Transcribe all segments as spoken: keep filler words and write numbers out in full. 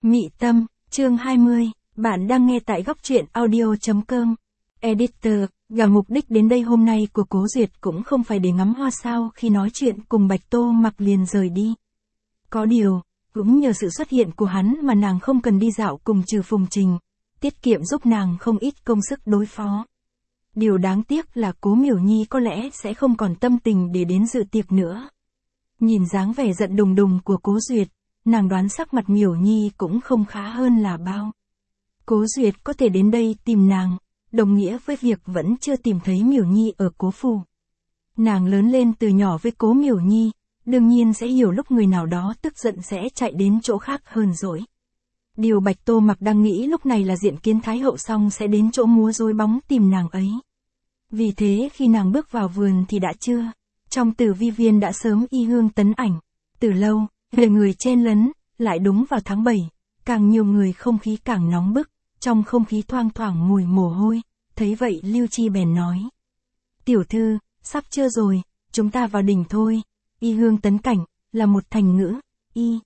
Mị Tâm, chương hai mươi, bạn đang nghe tại góc truyện audio.com. Editor, và mục đích đến đây hôm nay của Cố Duyệt cũng không phải để ngắm hoa sao khi nói chuyện cùng Bạch Tô Mặc liền rời đi. Có điều, cũng nhờ sự xuất hiện của hắn mà nàng không cần đi dạo cùng Trừ Phùng Trình, tiết kiệm giúp nàng không ít công sức đối phó. Điều đáng tiếc là Cố Miểu Nhi có lẽ sẽ không còn tâm tình để đến dự tiệc nữa. Nhìn dáng vẻ giận đùng đùng của Cố Duyệt, nàng đoán sắc mặt Miểu Nhi cũng không khá hơn là bao. Cố Duyệt có thể đến đây tìm nàng, đồng nghĩa với việc vẫn chưa tìm thấy Miểu Nhi ở Cố phủ. Nàng lớn lên từ nhỏ với Cố Miểu Nhi, đương nhiên sẽ hiểu lúc người nào đó tức giận sẽ chạy đến chỗ khác hơn dỗi. Điều Bạch Tô Mặc đang nghĩ lúc này là diện kiến Thái hậu xong sẽ đến chỗ múa rối bóng tìm nàng ấy. Vì thế khi nàng bước vào vườn thì đã trưa, trong Tử Vi viên đã sớm y hương tấn ảnh. Từ lâu, về người chen lấn, lại đúng vào tháng bảy, càng nhiều người không khí càng nóng bức, trong không khí thoang thoảng mùi mồ hôi, thấy vậy Lưu Chi bèn nói. Tiểu thư, sắp trưa rồi, chúng ta vào đình thôi. Y hương tấn cảnh, là một thành ngữ, y,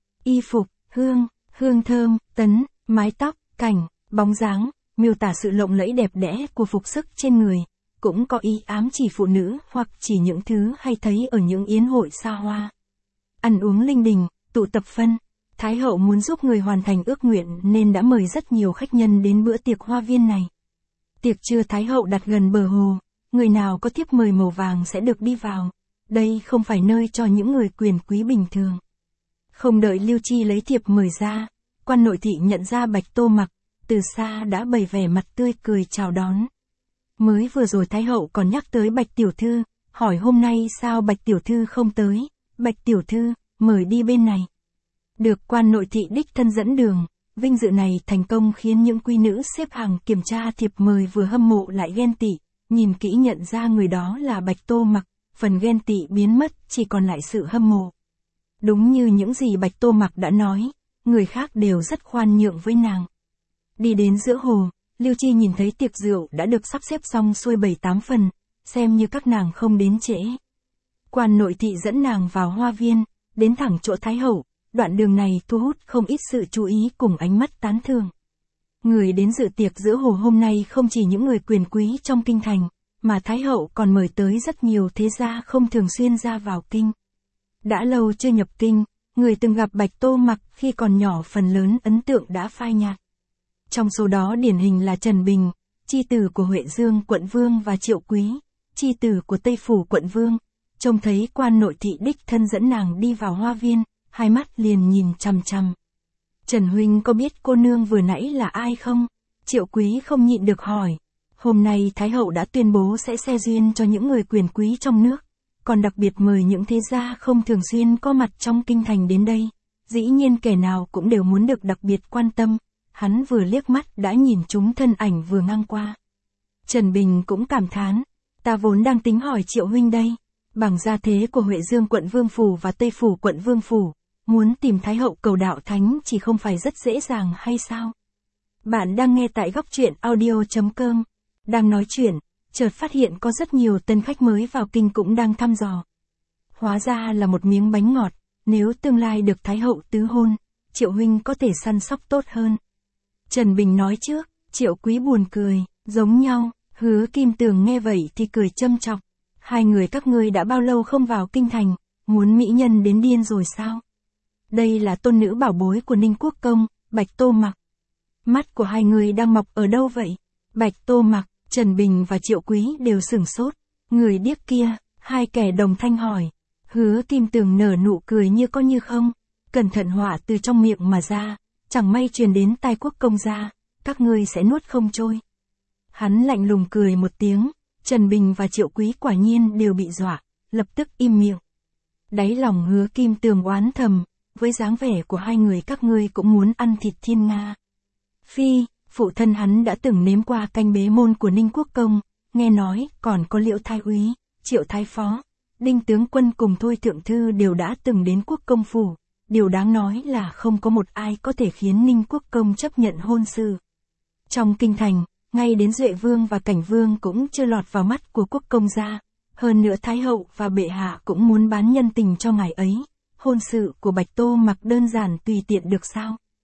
y phục, hương, hương thơm, tấn, mái tóc, cảnh, bóng dáng, miêu tả sự lộng lẫy đẹp đẽ của phục sức trên người, cũng có ý ám chỉ phụ nữ hoặc chỉ những thứ hay thấy ở những yến hội xa hoa. Ăn uống linh đình, tụ tập phân, Thái hậu muốn giúp người hoàn thành ước nguyện nên đã mời rất nhiều khách nhân đến bữa tiệc hoa viên này. Tiệc trưa Thái hậu đặt gần bờ hồ, người nào có thiếp mời màu vàng sẽ được đi vào. Đây không phải nơi cho những người quyền quý bình thường. Không đợi Lưu Chi lấy thiệp mời ra, quan nội thị nhận ra Bạch Tô Mặc, từ xa đã bày vẻ mặt tươi cười chào đón. Mới vừa rồi Thái hậu còn nhắc tới Bạch tiểu thư, hỏi hôm nay sao Bạch tiểu thư không tới. Bạch tiểu thư, mời đi bên này. Được quan nội thị đích thân dẫn đường, vinh dự này thành công khiến những quý nữ xếp hàng kiểm tra thiệp mời vừa hâm mộ lại ghen tị, nhìn kỹ nhận ra người đó là Bạch Tô Mặc, phần ghen tị biến mất, chỉ còn lại sự hâm mộ. Đúng như những gì Bạch Tô Mặc đã nói, người khác đều rất khoan nhượng với nàng. Đi đến giữa hồ, Lưu Chi nhìn thấy tiệc rượu đã được sắp xếp xong xuôi bảy tám phần, xem như các nàng không đến trễ. Quan nội thị dẫn nàng vào hoa viên, đến thẳng chỗ Thái hậu, đoạn đường này thu hút không ít sự chú ý cùng ánh mắt tán thưởng. Người đến dự tiệc giữa hồ hôm nay không chỉ những người quyền quý trong kinh thành, mà Thái hậu còn mời tới rất nhiều thế gia không thường xuyên ra vào kinh. Đã lâu chưa nhập kinh, người từng gặp Bạch Tô Mặc khi còn nhỏ phần lớn ấn tượng đã phai nhạt. Trong số đó điển hình là Trần Bình, chi tử của Huệ Dương quận vương và Triệu Quý, chi tử của Tây Phủ quận vương. Trông thấy quan nội thị đích thân dẫn nàng đi vào hoa viên, hai mắt liền nhìn chằm chằm. Trần huynh có biết cô nương vừa nãy là ai không? Triệu Quý không nhịn được hỏi. Hôm nay Thái hậu đã tuyên bố sẽ xe duyên cho những người quyền quý trong nước, còn đặc biệt mời những thế gia không thường xuyên có mặt trong kinh thành đến đây. Dĩ nhiên kẻ nào cũng đều muốn được đặc biệt quan tâm. Hắn vừa liếc mắt đã nhìn chúng thân ảnh vừa ngang qua. Trần Bình cũng cảm thán. Ta vốn đang tính hỏi Triệu huynh đây. Bằng gia thế của Huệ Dương quận Vương Phủ và Tây Phủ quận Vương Phủ, muốn tìm Thái hậu cầu đạo thánh chỉ không phải rất dễ dàng hay sao? Bạn đang nghe tại góc truyện audio.com. Đang nói chuyện, chợt phát hiện có rất nhiều tân khách mới vào kinh cũng đang thăm dò. Hóa ra là một miếng bánh ngọt, nếu tương lai được Thái hậu tứ hôn, Triệu huynh có thể săn sóc tốt hơn. Trần Bình nói trước, Triệu Quý buồn cười, giống nhau, Hứa Kim Tường nghe vậy thì cười châm chọc. Hai người các ngươi đã bao lâu không vào kinh thành, muốn mỹ nhân đến điên rồi sao? Đây là tôn nữ bảo bối của Ninh Quốc Công, Bạch Tô Mặc. Mắt của hai người đang mọc ở đâu vậy? Bạch Tô Mặc, Trần Bình và Triệu Quý đều sửng sốt. Người điếc kia, hai kẻ đồng thanh hỏi. Hứa Kim Tường nở nụ cười như có như không, cẩn thận họa từ trong miệng mà ra, chẳng may truyền đến tai Quốc Công gia, các ngươi sẽ nuốt không trôi. Hắn lạnh lùng cười một tiếng. Trần Bình và Triệu Quý quả nhiên đều bị dọa, lập tức im miệng. Đáy lòng Hứa Kim Tường oán thầm, với dáng vẻ của hai người các ngươi cũng muốn ăn thịt thiên nga. Phi, phụ thân hắn đã từng nếm qua canh bế môn của Ninh Quốc Công, nghe nói còn có Liễu Thái úy, Triệu Thái phó, Đinh tướng quân cùng Thôi thượng thư đều đã từng đến Quốc Công phủ. Điều đáng nói là không có một ai có thể khiến Ninh Quốc Công chấp nhận hôn sự. Trong kinh thành, ngay đến Duệ Vương và Cảnh Vương cũng chưa lọt vào mắt của Quốc Công gia. Hơn nữa Thái hậu và bệ hạ cũng muốn bán nhân tình cho ngài ấy. Hôn sự của Bạch Tô Mặc đơn giản tùy tiện được sao?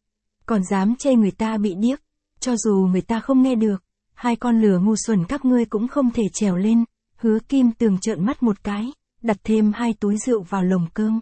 còn dám chê người ta bị điếc, cho dù người ta không nghe được, hai con lừa ngu xuẩn các ngươi cũng không thể trèo lên. Hứa Kim Tường trợn mắt một cái, đặt thêm hai túi rượu vào lồng cơm.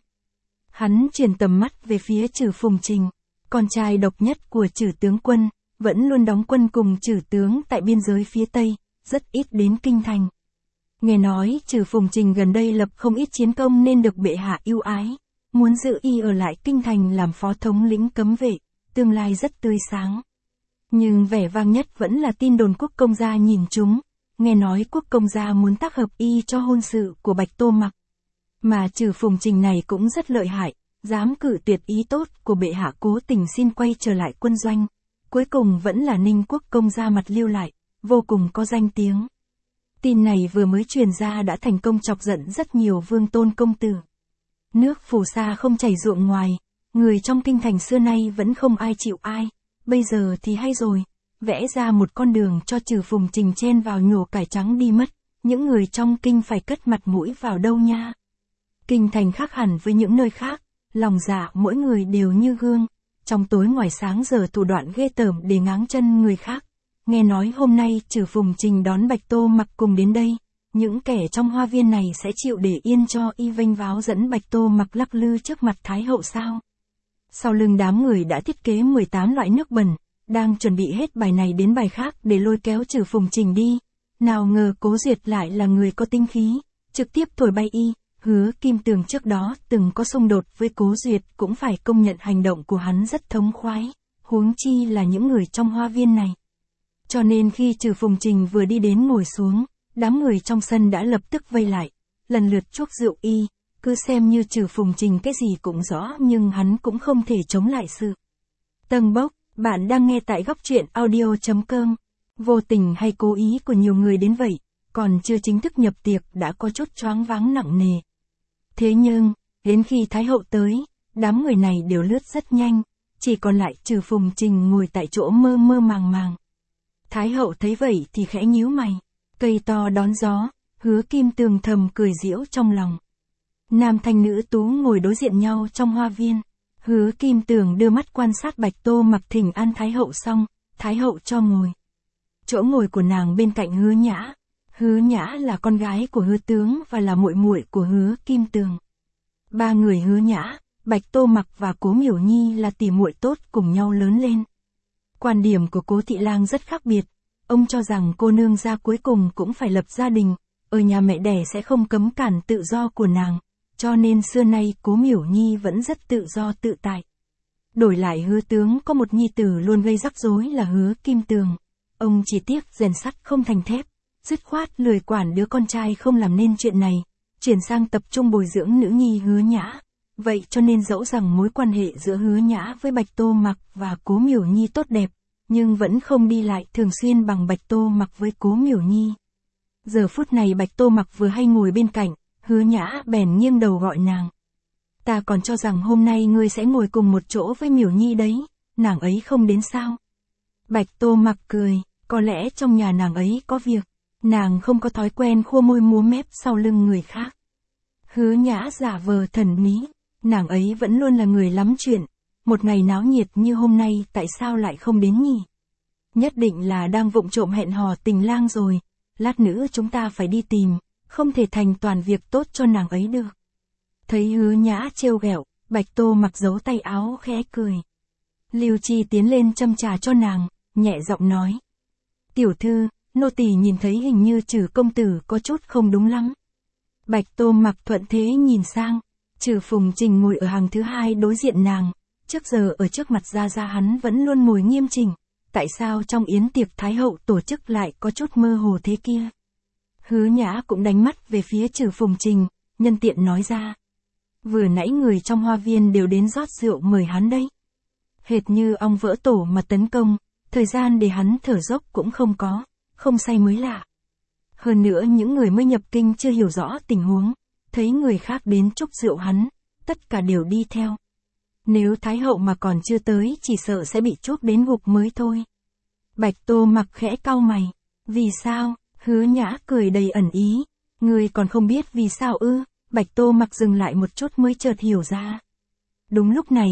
Hắn chuyển tầm mắt về phía Trử Phùng Trình, con trai độc nhất của Trử tướng quân, vẫn luôn đóng quân cùng Trử tướng tại biên giới phía Tây, rất ít đến kinh thành. Nghe nói Trử Phùng Trình gần đây lập không ít chiến công nên được bệ hạ ưu ái, muốn giữ y ở lại kinh thành làm phó thống lĩnh cấm vệ, tương lai rất tươi sáng. Nhưng vẻ vang nhất vẫn là tin đồn Quốc công gia nhìn chúng, nghe nói Quốc công gia muốn tác hợp y cho hôn sự của Bạch Tô Mặc. Mà Trử Phùng Trình này cũng rất lợi hại, dám cự tuyệt ý tốt của bệ hạ, cố tình xin quay trở lại quân doanh. Cuối cùng vẫn là Ninh Quốc công gia mặt lưu lại, vô cùng có danh tiếng. Tin này vừa mới truyền ra đã thành công chọc giận rất nhiều vương tôn công tử. Nước phù sa không chảy ruộng ngoài, người trong kinh thành xưa nay vẫn không ai chịu ai, bây giờ thì hay rồi, vẽ ra một con đường cho Trử Phùng Trình chen vào nhổ cải trắng đi mất, những người trong kinh phải cất mặt mũi vào đâu nha. Kinh thành khác hẳn với những nơi khác, lòng dạ mỗi người đều như gương, trong tối ngoài sáng giờ thủ đoạn ghê tởm để ngáng chân người khác. Nghe nói hôm nay Trử Phùng Trình đón Bạch Tô Mặc cùng đến đây, những kẻ trong hoa viên này sẽ chịu để yên cho y vênh váo dẫn Bạch Tô Mặc lắc lư trước mặt Thái hậu sao? Sau lưng đám người đã thiết kế mười tám loại nước bẩn, đang chuẩn bị hết bài này đến bài khác để lôi kéo Trử Phùng Trình đi. Nào ngờ Cố Duyệt lại là người có tinh khí, trực tiếp thổi bay y. Hứa Kim Tường trước đó từng có xung đột với Cố Duyệt cũng phải công nhận hành động của hắn rất thống khoái, huống chi là những người trong hoa viên này. Cho nên khi Trử Phùng Trình vừa đi đến ngồi xuống, đám người trong sân đã lập tức vây lại, lần lượt chuốc rượu y, cứ xem như Trử Phùng Trình cái gì cũng rõ nhưng hắn cũng không thể chống lại sự. Tâng bốc, bạn đang nghe tại góc truyện audio chấm com. Vô tình hay cố ý của nhiều người đến vậy, còn chưa chính thức nhập tiệc đã có chút choáng váng nặng nề. Thế nhưng, đến khi Thái hậu tới, đám người này đều lướt rất nhanh, chỉ còn lại Trử Phùng Trình ngồi tại chỗ mơ mơ màng màng. Thái hậu thấy vậy thì khẽ nhíu mày, cây to đón gió, Hứa Kim Tường thầm cười giễu trong lòng. Nam thanh nữ tú ngồi đối diện nhau trong hoa viên, Hứa Kim Tường đưa mắt quan sát Bạch Tô Mặc thỉnh an Thái hậu xong, Thái hậu cho ngồi. Chỗ ngồi của nàng bên cạnh Hứa Nhã. Hứa Nhã là con gái của Hứa tướng và là muội muội của Hứa Kim Tường. Ba người Hứa Nhã, Bạch Tô Mặc và Cố Miểu Nhi là tỉ muội tốt cùng nhau lớn lên. Quan điểm của Cố thị lang rất khác biệt, ông cho rằng cô nương gia cuối cùng cũng phải lập gia đình, ở nhà mẹ đẻ sẽ không cấm cản tự do của nàng, cho nên xưa nay Cố Miểu Nhi vẫn rất tự do tự tại. Đổi lại Hứa tướng có một nhi tử luôn gây rắc rối là Hứa Kim Tường, ông chỉ tiếc rèn sắt không thành thép, dứt khoát lười quản đứa con trai không làm nên chuyện này, chuyển sang tập trung bồi dưỡng nữ nhi Hứa Nhã. Vậy cho nên dẫu rằng mối quan hệ giữa Hứa Nhã với Bạch Tô Mặc và Cố Miểu Nhi tốt đẹp, nhưng vẫn không đi lại thường xuyên bằng Bạch Tô Mặc với Cố Miểu Nhi. Giờ phút này Bạch Tô Mặc vừa hay ngồi bên cạnh, Hứa Nhã bèn nghiêng đầu gọi nàng. Ta còn cho rằng hôm nay ngươi sẽ ngồi cùng một chỗ với Miểu Nhi đấy, nàng ấy không đến sao? Bạch Tô Mặc cười, có lẽ trong nhà nàng ấy có việc, nàng không có thói quen khua môi múa mép sau lưng người khác. Hứa Nhã giả vờ thần bí, nàng ấy vẫn luôn là người lắm chuyện, một ngày náo nhiệt như hôm nay tại sao lại không đến nhỉ? Nhất định là đang vụng trộm hẹn hò tình lang rồi, lát nữa chúng ta phải đi tìm, không thể thành toàn việc tốt cho nàng ấy được. Thấy Hứa Nhã trêu ghẹo, Bạch Tô Mặc giấu tay áo khẽ cười. Lưu Chi tiến lên châm trà cho nàng, nhẹ giọng nói. Tiểu thư, nô tỳ nhìn thấy hình như Trử công tử có chút không đúng lắm. Bạch Tô Mặc thuận thế nhìn sang, Trử Phùng Trình ngồi ở hàng thứ hai đối diện nàng, trước giờ ở trước mặt Gia Gia hắn vẫn luôn ngồi nghiêm chỉnh, tại sao trong yến tiệc Thái hậu tổ chức lại có chút mơ hồ thế kia? Hứa Nhã cũng đánh mắt về phía Trử Phùng Trình, nhân tiện nói ra. Vừa nãy người trong hoa viên đều đến rót rượu mời hắn đấy. Hệt như ong vỡ tổ mà tấn công, thời gian để hắn thở dốc cũng không có, không say mới lạ. Hơn nữa những người mới nhập kinh chưa hiểu rõ tình huống, thấy người khác đến chúc rượu hắn, tất cả đều đi theo. Nếu Thái hậu mà còn chưa tới chỉ sợ sẽ bị chuốc đến gục mới thôi. Bạch Tô Mặc khẽ cau mày. Vì sao? Hứa Nhã cười đầy ẩn ý. Người còn không biết vì sao ư? Bạch Tô Mặc dừng lại một chút mới chợt hiểu ra. Đúng lúc này,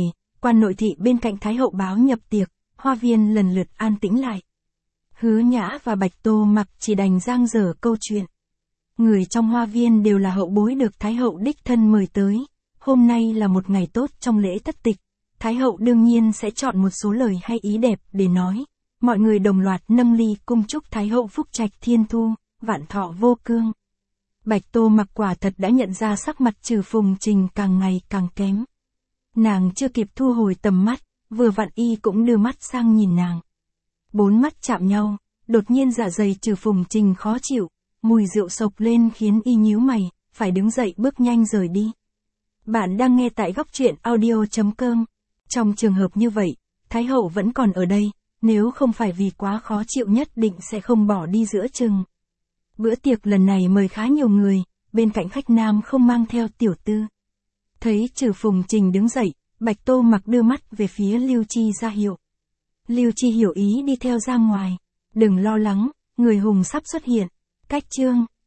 Quan nội thị bên cạnh Thái hậu báo nhập tiệc, hoa viên lần lượt an tĩnh lại. Hứa Nhã và Bạch Tô Mặc chỉ đành giang dở câu chuyện. Người trong hoa viên đều là hậu bối được Thái hậu đích thân mời tới. Hôm nay là một ngày tốt trong lễ thất tịch. Thái hậu đương nhiên sẽ chọn một số lời hay ý đẹp để nói. Mọi người đồng loạt nâng ly cung chúc Thái hậu phúc trạch thiên thu, vạn thọ vô cương. Bạch Tô Mặc quả thật đã nhận ra sắc mặt Trừ Phùng Trình càng ngày càng kém. Nàng chưa kịp thu hồi tầm mắt, vừa vặn y cũng đưa mắt sang nhìn nàng. Bốn mắt chạm nhau, đột nhiên dạ dày Trừ Phùng Trình khó chịu, mùi rượu sộc lên khiến y nhíu mày, phải đứng dậy bước nhanh rời đi. Bạn đang nghe tại góc truyện audio chấm com. Trong trường hợp như vậy, Thái hậu vẫn còn ở đây, nếu không phải vì quá khó chịu nhất định sẽ không bỏ đi giữa chừng. Bữa tiệc lần này mời khá nhiều người, bên cạnh khách nam không mang theo tiểu tư. Thấy Trừ Phùng Trình đứng dậy, Bạch Tô Mặc đưa mắt về phía Lưu Chi ra hiệu. Lưu Chi hiểu ý đi theo ra ngoài. Đừng lo lắng, người hùng sắp xuất hiện. Cách chương